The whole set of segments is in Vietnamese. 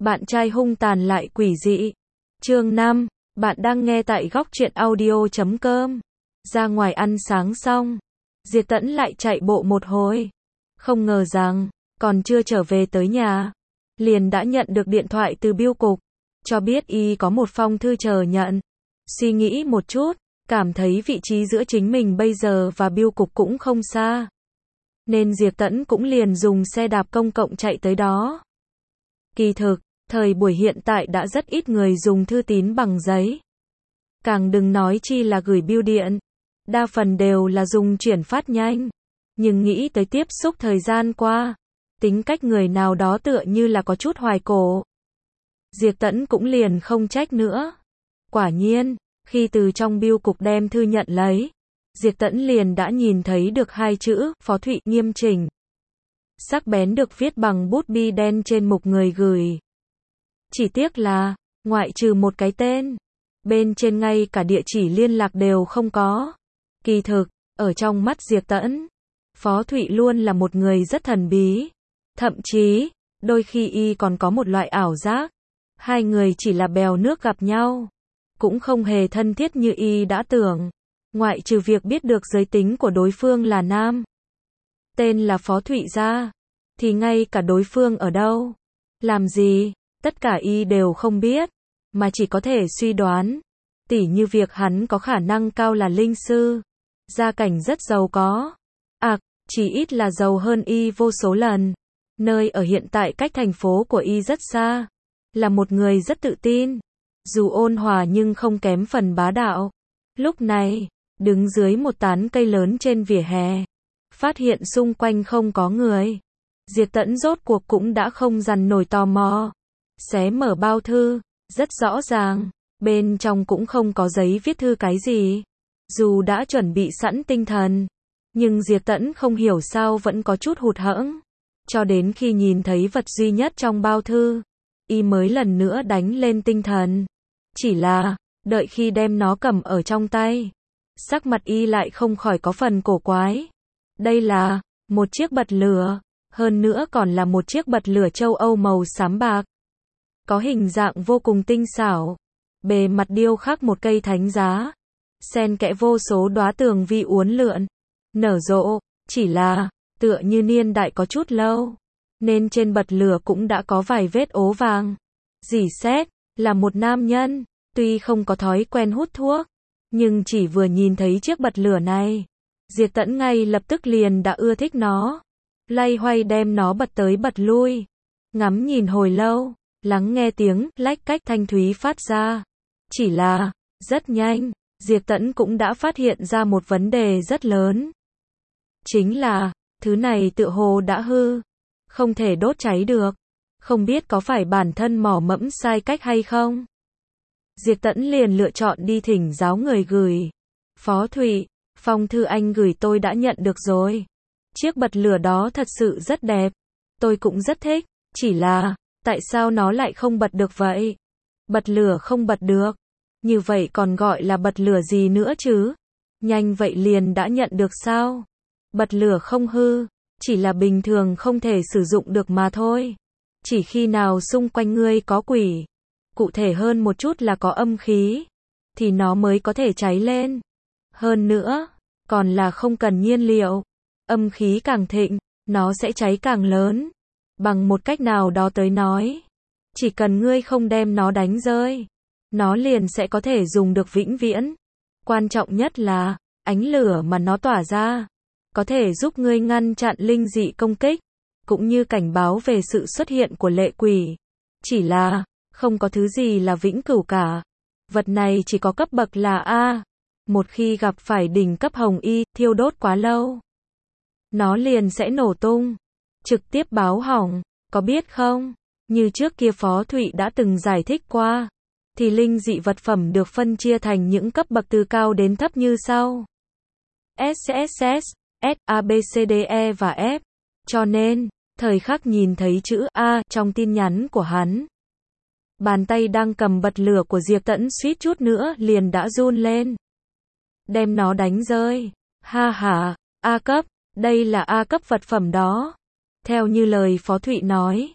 Bạn trai hung tàn lại quỷ dị. Chương 5, bạn đang nghe tại góc truyện audio.com. Ra ngoài ăn sáng xong, Diệp Tẫn lại chạy bộ một hồi. Không ngờ rằng, còn chưa trở về tới nhà, liền đã nhận được điện thoại từ bưu cục, cho biết y có một phong thư chờ nhận. Suy nghĩ một chút, cảm thấy vị trí giữa chính mình bây giờ và bưu cục cũng không xa, nên Diệp Tẫn cũng liền dùng xe đạp công cộng chạy tới đó. Kỳ thực, thời buổi hiện tại đã rất ít người dùng thư tín bằng giấy. Càng đừng nói chi là gửi bưu điện. Đa phần đều là dùng chuyển phát nhanh. Nhưng nghĩ tới tiếp xúc thời gian qua, tính cách người nào đó tựa như là có chút hoài cổ. Diệp Tẫn cũng liền không trách nữa. Quả nhiên, khi từ trong bưu cục đem thư nhận lấy, Diệp Tẫn liền đã nhìn thấy được hai chữ, Phó Thụy, nghiêm chỉnh. Sắc bén được viết bằng bút bi đen trên mục người gửi. Chỉ tiếc là, ngoại trừ một cái tên, bên trên ngay cả địa chỉ liên lạc đều không có. Kỳ thực, ở trong mắt Diệp Tẫn, Phó Thụy luôn là một người rất thần bí. Thậm chí, đôi khi y còn có một loại ảo giác. Hai người chỉ là bèo nước gặp nhau, cũng không hề thân thiết như y đã tưởng. Ngoại trừ việc biết được giới tính của đối phương là nam, tên là Phó Thụy ra, thì ngay cả đối phương ở đâu, làm gì, tất cả y đều không biết, mà chỉ có thể suy đoán. Tỉ như việc hắn có khả năng cao là linh sư, gia cảnh rất giàu có, chỉ ít là giàu hơn y vô số lần. Nơi ở hiện tại cách thành phố của y rất xa, là một người rất tự tin, dù ôn hòa nhưng không kém phần bá đạo. Lúc này, đứng dưới một tán cây lớn trên vỉa hè, phát hiện xung quanh không có người, Diệp Tẫn rốt cuộc cũng đã không dằn nổi tò mò. Xé mở bao thư, rất rõ ràng, bên trong cũng không có giấy viết thư cái gì. Dù đã chuẩn bị sẵn tinh thần, nhưng Diệp Tẫn không hiểu sao vẫn có chút hụt hẫng. Cho đến khi nhìn thấy vật duy nhất trong bao thư, y mới lần nữa đánh lên tinh thần. Chỉ là, đợi khi đem nó cầm ở trong tay, sắc mặt y lại không khỏi có phần cổ quái. Đây là một chiếc bật lửa, hơn nữa còn là một chiếc bật lửa châu Âu màu xám bạc. Có hình dạng vô cùng tinh xảo, bề mặt điêu khắc một cây thánh giá, xen kẽ vô số đóa tường vi uốn lượn, nở rộ, chỉ là, tựa như niên đại có chút lâu, nên trên bật lửa cũng đã có vài vết ố vàng. Rỉ sét, là một nam nhân, tuy không có thói quen hút thuốc, nhưng chỉ vừa nhìn thấy chiếc bật lửa này, Diệp Tẫn ngay lập tức liền đã ưa thích nó. Loay hoay đem nó bật tới bật lui, ngắm nhìn hồi lâu, lắng nghe tiếng lách cách thanh thúy phát ra. Chỉ là, rất nhanh, Diệp Tẫn cũng đã phát hiện ra một vấn đề rất lớn. Chính là, thứ này tựa hồ đã hư, không thể đốt cháy được. Không biết có phải bản thân mỏ mẫm sai cách hay không? Diệp Tẫn liền lựa chọn đi thỉnh giáo người gửi. Phó Thụy, phong thư anh gửi tôi đã nhận được rồi. Chiếc bật lửa đó thật sự rất đẹp. Tôi cũng rất thích. Chỉ là, tại sao nó lại không bật được vậy? Bật lửa không bật được. Như vậy còn gọi là bật lửa gì nữa chứ? Nhanh vậy liền đã nhận được sao? Bật lửa không hư, chỉ là bình thường không thể sử dụng được mà thôi. Chỉ khi nào xung quanh ngươi có quỷ, cụ thể hơn một chút là có âm khí, thì nó mới có thể cháy lên. Hơn nữa, còn là không cần nhiên liệu. Âm khí càng thịnh, nó sẽ cháy càng lớn. Bằng một cách nào đó tới nói, chỉ cần ngươi không đem nó đánh rơi, nó liền sẽ có thể dùng được vĩnh viễn. Quan trọng nhất là, ánh lửa mà nó tỏa ra, có thể giúp ngươi ngăn chặn linh dị công kích, cũng như cảnh báo về sự xuất hiện của lệ quỷ. Chỉ là, không có thứ gì là vĩnh cửu cả. Vật này chỉ có cấp bậc là A. Một khi gặp phải đỉnh cấp hồng y, thiêu đốt quá lâu, nó liền sẽ nổ tung, trực tiếp báo hỏng, có biết không? Như trước kia Phó Thụy đã từng giải thích qua, thì linh dị vật phẩm được phân chia thành những cấp bậc từ cao đến thấp như sau: SSS, S, A, B, C, D, E và F. Cho nên, thời khắc nhìn thấy chữ A trong tin nhắn của hắn, bàn tay đang cầm bật lửa của Diệp Tẫn suýt chút nữa liền đã run lên. Đem nó đánh rơi. Ha ha, A cấp, đây là A cấp vật phẩm đó. Theo như lời Phó Thụy nói,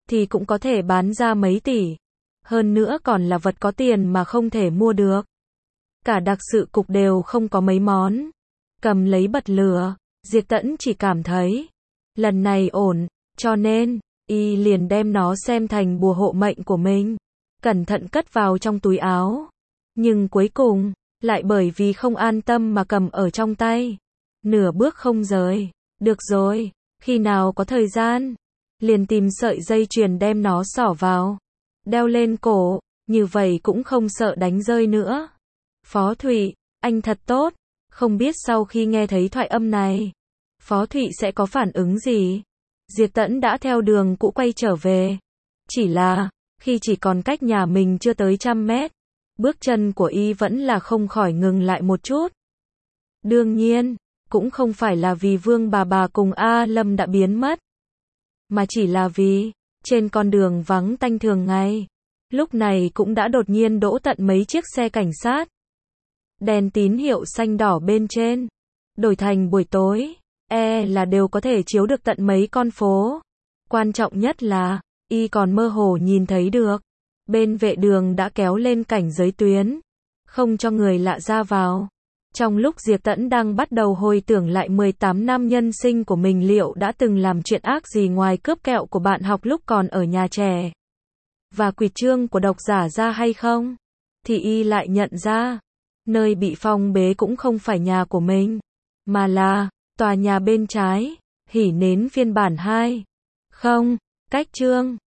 thì cũng có thể bán ra mấy tỷ. Hơn nữa còn là vật có tiền mà không thể mua được. Cả đặc sự cục đều không có mấy món. Cầm lấy bật lửa, Diệp Tẫn chỉ cảm thấy lần này ổn, cho nên y liền đem nó xem thành bùa hộ mệnh của mình, cẩn thận cất vào trong túi áo. Nhưng cuối cùng lại bởi vì không an tâm mà cầm ở trong tay, nửa bước không rời. Được rồi, khi nào có thời gian, liền tìm sợi dây chuyền đem nó xỏ vào, đeo lên cổ, như vậy cũng không sợ đánh rơi nữa. Phó Thụy, anh thật tốt. Không biết sau khi nghe thấy thoại âm này, Phó Thụy sẽ có phản ứng gì? Diệp Tẫn đã theo đường cũ quay trở về. Chỉ là, khi chỉ còn cách nhà mình chưa tới 100 mét, bước chân của y vẫn là không khỏi ngừng lại một chút. Đương nhiên, cũng không phải là vì Vương bà cùng A Lâm đã biến mất, mà chỉ là vì, trên con đường vắng tanh thường ngày, lúc này cũng đã đột nhiên đỗ tận mấy chiếc xe cảnh sát. Đèn tín hiệu xanh đỏ bên trên, đổi thành buổi tối, là đều có thể chiếu được tận mấy con phố. Quan trọng nhất là, y còn mơ hồ nhìn thấy được, bên vệ đường đã kéo lên cảnh giới tuyến, không cho người lạ ra vào. Trong lúc Diệp Tẫn đang bắt đầu hồi tưởng lại 18 năm nhân sinh của mình liệu đã từng làm chuyện ác gì ngoài cướp kẹo của bạn học lúc còn ở nhà trẻ, và quỵt chương của độc giả ra hay không, thì y lại nhận ra, nơi bị phong bế cũng không phải nhà của mình, mà là tòa nhà bên trái, Hỉ Nến phiên bản 2. Không, cách chương